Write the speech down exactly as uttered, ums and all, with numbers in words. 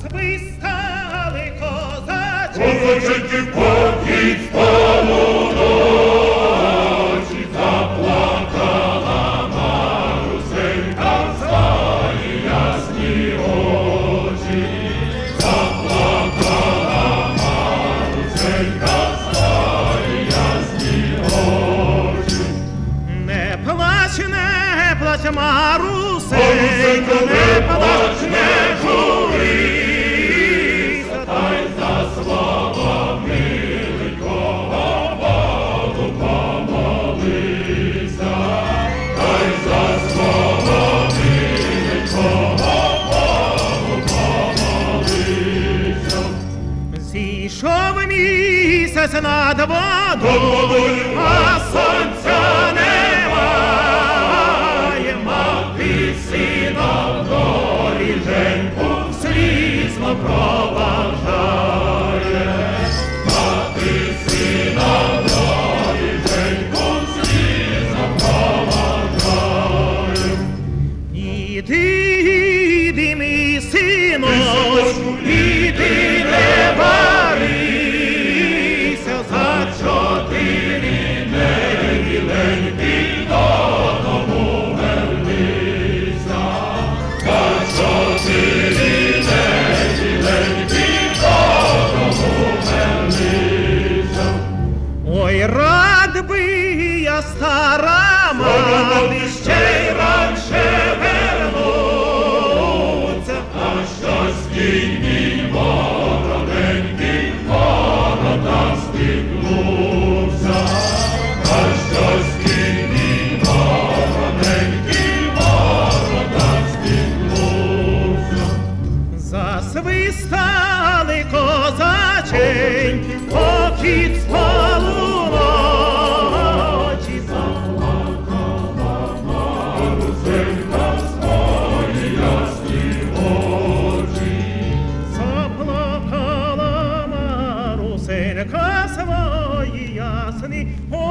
Засвистали козачі, козаченьки покіть спалу ночі, заплакала Марусенька в свої ясні очі, заплакала Марусенька в свої ясні очі. не плач, не плач, Марусенько, Марусенько, не плач, не журися, та й за свого миленького Богу помолися, та й за свого миленького Богу помолися. зійшов місяць над водою, Водою, а сонця немає, мати сина в доріженьку слізно проважає. мати сина в доріженьку слізно проважає. Іди, іди, мій сину, синочку, іди, не варися, за чотири Миленький, додому вернися, за чотири неділеньки додому вернися. ой, рад би я, стара мати, ще й раніше вернуться. А щось кінь мій вороненький, ворота стикнувся, а щось кінь мій вороненький, ворота стикнувся. Засвистали козаченьки, покіт спалу ночі, Марусенька в свої ясні очі, заплакала Марусенька свої ясні